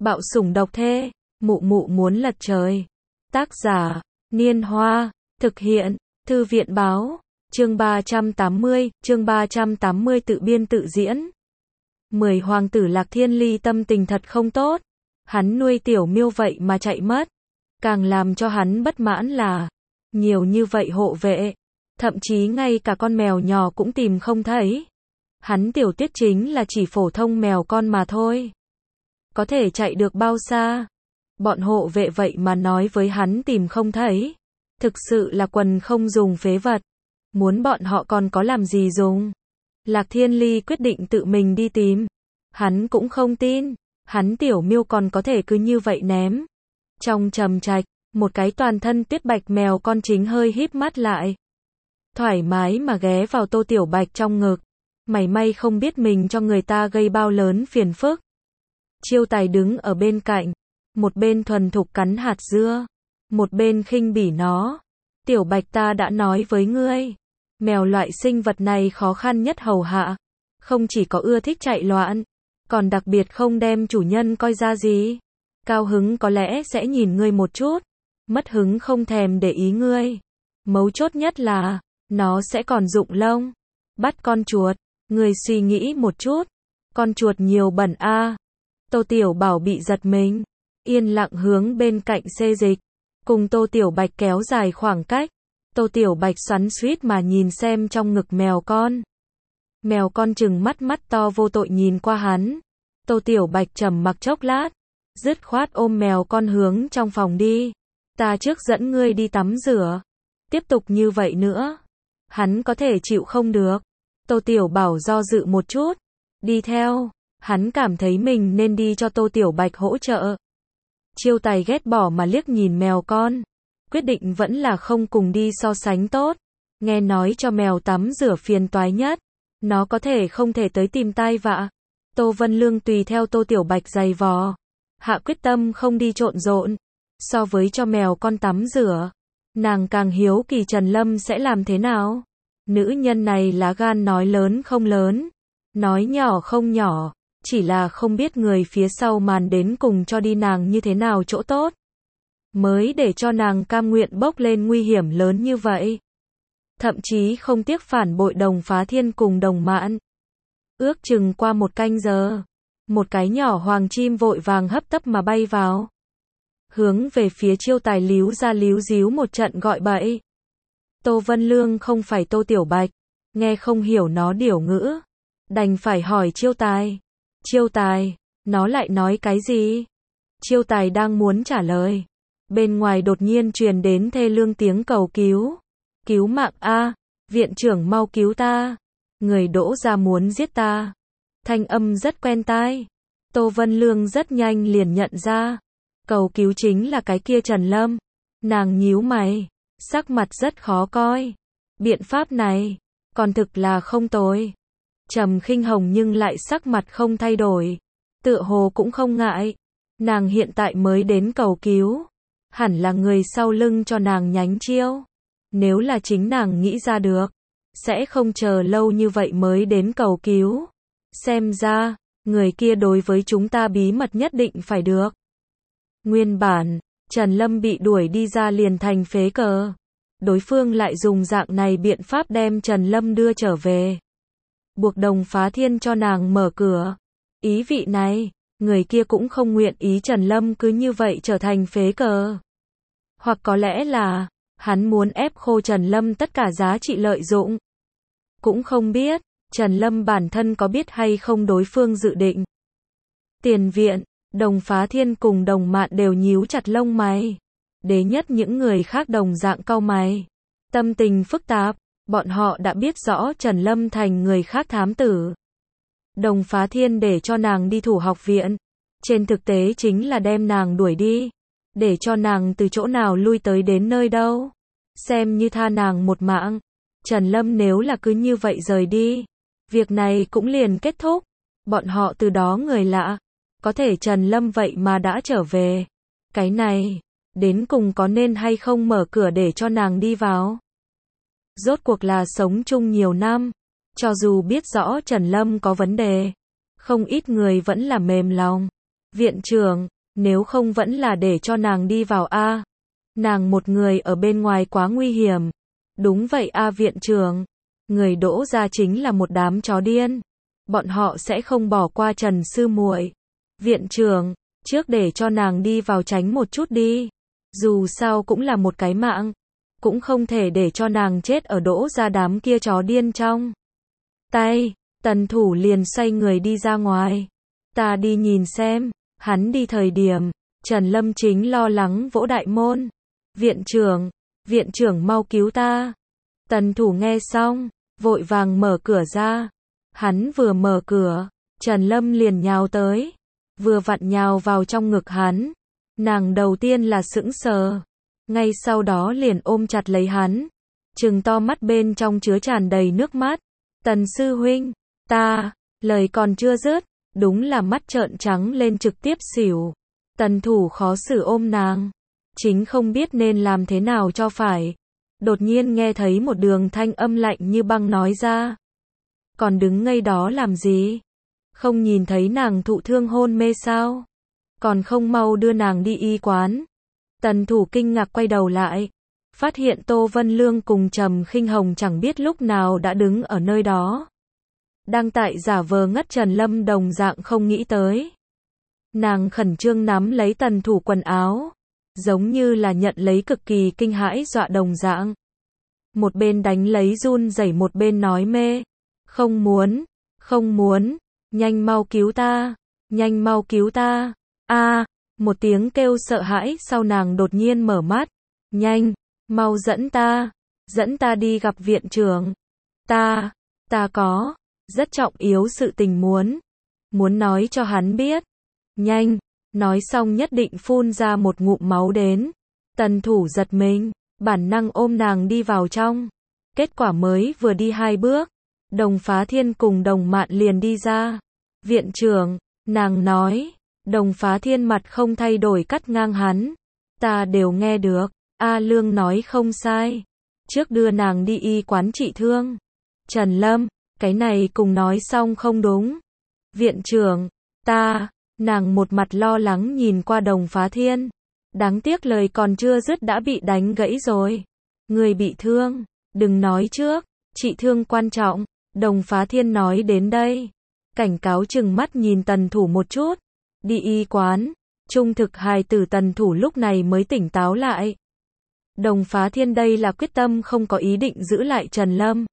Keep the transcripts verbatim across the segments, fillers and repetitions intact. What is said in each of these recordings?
Bạo sủng độc thê, mụ mụ muốn lật trời. Tác giả, Niên Hoa, thực hiện, Thư viện Báo, chương ba trăm tám mươi, chương ba trăm tám mươi tự biên tự diễn. Mười hoàng tử Lạc Thiên Ly tâm tình thật không tốt, hắn nuôi tiểu miêu vậy mà chạy mất. Càng làm cho hắn bất mãn là, nhiều như vậy hộ vệ, thậm chí ngay cả con mèo nhỏ cũng tìm không thấy. Hắn Tiểu Tuyết chính là chỉ phổ thông mèo con mà thôi. Có thể chạy được bao xa? Bọn hộ vệ vậy mà nói với hắn tìm không thấy. Thực sự là quần không dùng phế vật. Muốn bọn họ còn có làm gì dùng? Lạc Thiên Ly quyết định tự mình đi tìm. Hắn cũng không tin, hắn tiểu miêu còn có thể cứ như vậy ném. Trong trầm trạch, một cái toàn thân tuyết bạch mèo con chính hơi híp mắt lại. Thoải mái mà ghé vào Tô Tiểu Bạch trong ngực. Mày may không biết mình cho người ta gây bao lớn phiền phức. Chiêu Tài đứng ở bên cạnh, một bên thuần thục cắn hạt dưa, một bên khinh bỉ nó. Tiểu Bạch, ta đã nói với ngươi, mèo loại sinh vật này khó khăn nhất hầu hạ, không chỉ có ưa thích chạy loạn, còn đặc biệt không đem chủ nhân coi ra gì. Cao hứng có lẽ sẽ nhìn ngươi một chút, mất hứng không thèm để ý ngươi. Mấu chốt nhất là, nó sẽ còn rụng lông. Bắt con chuột, ngươi suy nghĩ một chút, con chuột nhiều bẩn a. À. Tô Tiểu Bảo bị giật mình, yên lặng hướng bên cạnh xê dịch, cùng Tô Tiểu Bạch kéo dài khoảng cách. Tô Tiểu Bạch xoắn xuýt mà nhìn xem trong ngực mèo con. Mèo con trừng mắt mắt to vô tội nhìn qua hắn. Tô Tiểu Bạch trầm mặc chốc lát, dứt khoát ôm mèo con hướng trong phòng đi. Ta trước dẫn ngươi đi tắm rửa. Tiếp tục như vậy nữa, hắn có thể chịu không được. Tô Tiểu Bảo do dự một chút, đi theo. Hắn cảm thấy mình nên đi cho Tô Tiểu Bạch hỗ trợ. Chiêu Tài ghét bỏ mà liếc nhìn mèo con, quyết định vẫn là không cùng đi so sánh tốt. Nghe nói cho mèo tắm rửa phiền toái nhất, nó có thể không thể tới tìm tai vạ. Tô Vân Lương tùy theo Tô Tiểu Bạch giày vò, hạ quyết tâm không đi trộn rộn. So với cho mèo con tắm rửa, nàng càng hiếu kỳ Trần Lâm sẽ làm thế nào. Nữ nhân này lá gan nói lớn không lớn, nói nhỏ không nhỏ, chỉ là không biết người phía sau màn đến cùng cho đi nàng như thế nào chỗ tốt, mới để cho nàng cam nguyện bốc lên nguy hiểm lớn như vậy. Thậm chí không tiếc phản bội Đồng Phá Thiên cùng Đồng Mạn. Ước chừng qua một canh giờ, một cái nhỏ hoàng chim vội vàng hấp tấp mà bay vào, hướng về phía Chiêu Tài líu ra líu díu một trận gọi bậy. Tô Vân Lương không phải Tô Tiểu Bạch, nghe không hiểu nó điểu ngữ, đành phải hỏi Chiêu Tài. Chiêu Tài, nó lại nói cái gì? Chiêu Tài đang muốn trả lời, bên ngoài đột nhiên truyền đến thê lương tiếng cầu cứu. Cứu mạng a, viện trưởng mau cứu ta, người đỗ ra muốn giết ta. Thanh âm rất quen tai. Tô Vân Lương rất nhanh liền nhận ra, cầu cứu chính là cái kia Trần Lâm. Nàng nhíu mày, sắc mặt rất khó coi. Biện pháp này, còn thực là không tồi. Trầm Khinh Hồng nhưng lại sắc mặt không thay đổi, tựa hồ cũng không ngại. Nàng hiện tại mới đến cầu cứu, hẳn là người sau lưng cho nàng nhánh chiêu. Nếu là chính nàng nghĩ ra được, sẽ không chờ lâu như vậy mới đến cầu cứu. Xem ra, người kia đối với chúng ta bí mật nhất định phải được. Nguyên bản, Trần Lâm bị đuổi đi ra liền thành phế cờ. Đối phương lại dùng dạng này biện pháp đem Trần Lâm đưa trở về, buộc Đồng Phá Thiên cho nàng mở cửa. Ý vị này, người kia cũng không nguyện ý Trần Lâm cứ như vậy trở thành phế cờ. Hoặc có lẽ là, hắn muốn ép khô Trần Lâm tất cả giá trị lợi dụng. Cũng không biết, Trần Lâm bản thân có biết hay không đối phương dự định. Tiền viện, Đồng Phá Thiên cùng Đồng Mạn đều nhíu chặt lông mày. Đế nhất những người khác đồng dạng cau mày, tâm tình phức tạp. Bọn họ đã biết rõ Trần Lâm thành người khác thám tử. Đồng Phá Thiên để cho nàng đi thủ học viện, trên thực tế chính là đem nàng đuổi đi, để cho nàng từ chỗ nào lui tới đến nơi đâu, xem như tha nàng một mạng. Trần Lâm nếu là cứ như vậy rời đi, việc này cũng liền kết thúc. Bọn họ từ đó người lạ, có thể Trần Lâm vậy mà đã trở về. Cái này, đến cùng có nên hay không mở cửa để cho nàng đi vào? Rốt cuộc là sống chung nhiều năm, cho dù biết rõ Trần Lâm có vấn đề, không ít người vẫn là mềm lòng. Viện trưởng, nếu không vẫn là để cho nàng đi vào a. Nàng một người ở bên ngoài quá nguy hiểm. Đúng vậy a viện trưởng. Người Đỗ gia chính là một đám chó điên. Bọn họ sẽ không bỏ qua Trần sư muội. Viện trưởng, trước để cho nàng đi vào tránh một chút đi. Dù sao cũng là một cái mạng. Cũng không thể để cho nàng chết ở Đỗ gia đám kia chó điên trong. Tay, Tần Thủ liền xoay người đi ra ngoài. Ta đi nhìn xem. Hắn đi thời điểm, Trần Lâm chính lo lắng vỗ đại môn. Viện trưởng, viện trưởng mau cứu ta. Tần Thủ nghe xong, vội vàng mở cửa ra. Hắn vừa mở cửa, Trần Lâm liền nhào tới. Vừa vặn nhào vào trong ngực hắn. Nàng đầu tiên là sững sờ. Ngay sau đó liền ôm chặt lấy hắn. Trừng to mắt bên trong chứa tràn đầy nước mắt. Tần sư huynh, ta, lời còn chưa dứt. Đúng là mắt trợn trắng lên trực tiếp xỉu. Tần Thủ khó xử ôm nàng. Chính không biết nên làm thế nào cho phải. Đột nhiên nghe thấy một đường thanh âm lạnh như băng nói ra. Còn đứng ngây đó làm gì? Không nhìn thấy nàng thụ thương hôn mê sao? Còn không mau đưa nàng đi y quán. Tần Thủ kinh ngạc quay đầu lại. Phát hiện Tô Vân Lương cùng Trầm Khinh Hồng chẳng biết lúc nào đã đứng ở nơi đó. Đang tại giả vờ ngất Trần Lâm đồng dạng không nghĩ tới. Nàng khẩn trương nắm lấy Tần Thủ quần áo. Giống như là nhận lấy cực kỳ kinh hãi dọa đồng dạng. Một bên đánh lấy run rẩy một bên nói mê. Không muốn, không muốn, nhanh mau cứu ta, nhanh mau cứu ta. A, một tiếng kêu sợ hãi sau nàng đột nhiên mở mắt. Nhanh, mau dẫn ta, dẫn ta đi gặp viện trưởng. Ta, ta có, rất trọng yếu sự tình muốn, muốn nói cho hắn biết. Nhanh, nói xong nhất định phun ra một ngụm máu đến. Tần Thủ giật mình, bản năng ôm nàng đi vào trong. Kết quả mới vừa đi hai bước, Đồng Phá Thiên cùng Đồng Mạn liền đi ra. Viện trưởng, nàng nói. Đồng Phá Thiên mặt không thay đổi cắt ngang hắn. Ta đều nghe được, A Lương nói không sai. Trước đưa nàng đi y quán trị thương. Trần Lâm, cái này cùng nói xong không đúng. Viện trưởng, ta, nàng một mặt lo lắng nhìn qua Đồng Phá Thiên. Đáng tiếc lời còn chưa dứt đã bị đánh gãy rồi. Người bị thương, đừng nói trước, trị thương quan trọng. Đồng Phá Thiên nói đến đây. Cảnh cáo chừng mắt nhìn Tần Thủ một chút. Đi y quán, trung thực hài tử Tần Thủ lúc này mới tỉnh táo lại. Đồng Phá Thiên đây là quyết tâm không có ý định giữ lại Trần Lâm.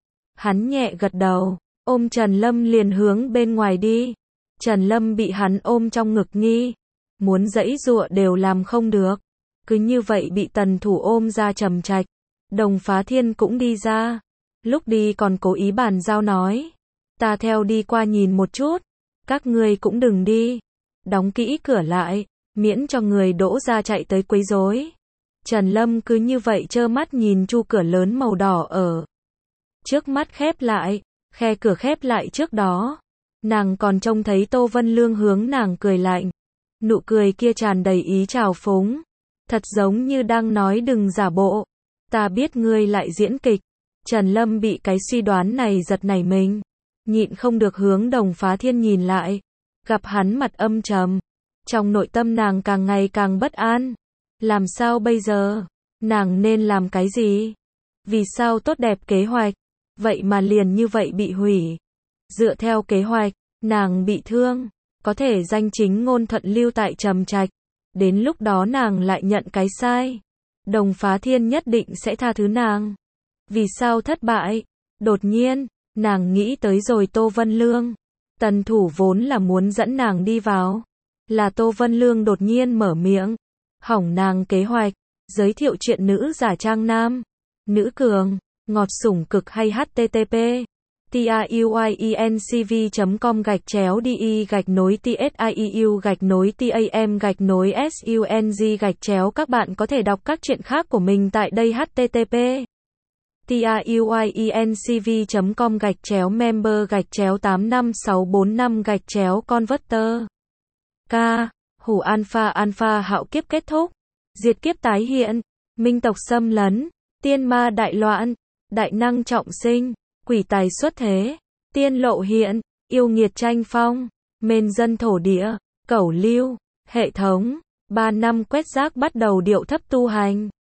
Hắn nhẹ gật đầu, ôm Trần Lâm liền hướng bên ngoài đi. Trần Lâm bị hắn ôm trong ngực nghi. Muốn giãy giụa đều làm không được. Cứ như vậy bị Tần Thủ ôm ra trầm trạch. Đồng Phá Thiên cũng đi ra. Lúc đi còn cố ý bàn giao nói. Ta theo đi qua nhìn một chút. Các ngươi cũng đừng đi. Đóng kỹ cửa lại. Miễn cho người Đỗ gia chạy tới quấy rối. Trần Lâm cứ như vậy trơ mắt nhìn chu cửa lớn màu đỏ ở trước mắt khép lại. Khe cửa khép lại trước đó. Nàng còn trông thấy Tô Vân Lương hướng nàng cười lạnh. Nụ cười kia tràn đầy ý trào phúng. Thật giống như đang nói đừng giả bộ. Ta biết ngươi lại diễn kịch. Trần Lâm bị cái suy đoán này giật nảy mình. Nhịn không được hướng Đồng Phá Thiên nhìn lại. Gặp hắn mặt âm trầm. Trong nội tâm nàng càng ngày càng bất an. Làm sao bây giờ? Nàng nên làm cái gì? Vì sao tốt đẹp kế hoạch? Vậy mà liền như vậy bị hủy. Dựa theo kế hoạch, nàng bị thương. Có thể danh chính ngôn thuận lưu tại trầm trạch. Đến lúc đó nàng lại nhận cái sai. Đồng Phá Thiên nhất định sẽ tha thứ nàng. Vì sao thất bại? Đột nhiên, nàng nghĩ tới rồi Tô Vân Lương. Tần Thủ vốn là muốn dẫn nàng đi vào. Là Tô Vân Lương đột nhiên mở miệng. Hỏng nàng kế hoạch. Giới thiệu chuyện nữ giả trang nam. Nữ cường. Ngọt sủng cực hay http tiuyencv.com gạch chéo đi gạch nối tsiu gạch nối tam gạch nối sung gạch chéo. Các bạn có thể đọc các chuyện khác của mình tại đây. Http tiuyencv.com gạch chéo member gạch chéo tám năm sáu bốn năm gạch chéo converter. K. Hủ alpha alpha hạo kiếp kết thúc. Diệt kiếp tái hiện. Minh tộc xâm lấn. Tiên ma đại loạn. Đại năng trọng sinh. Quỷ tài xuất thế. Tiên lộ hiện. Yêu nghiệt tranh phong. Mên dân thổ địa. Cẩu lưu, hệ thống, ba năm quét rác bắt đầu điệu thấp tu hành.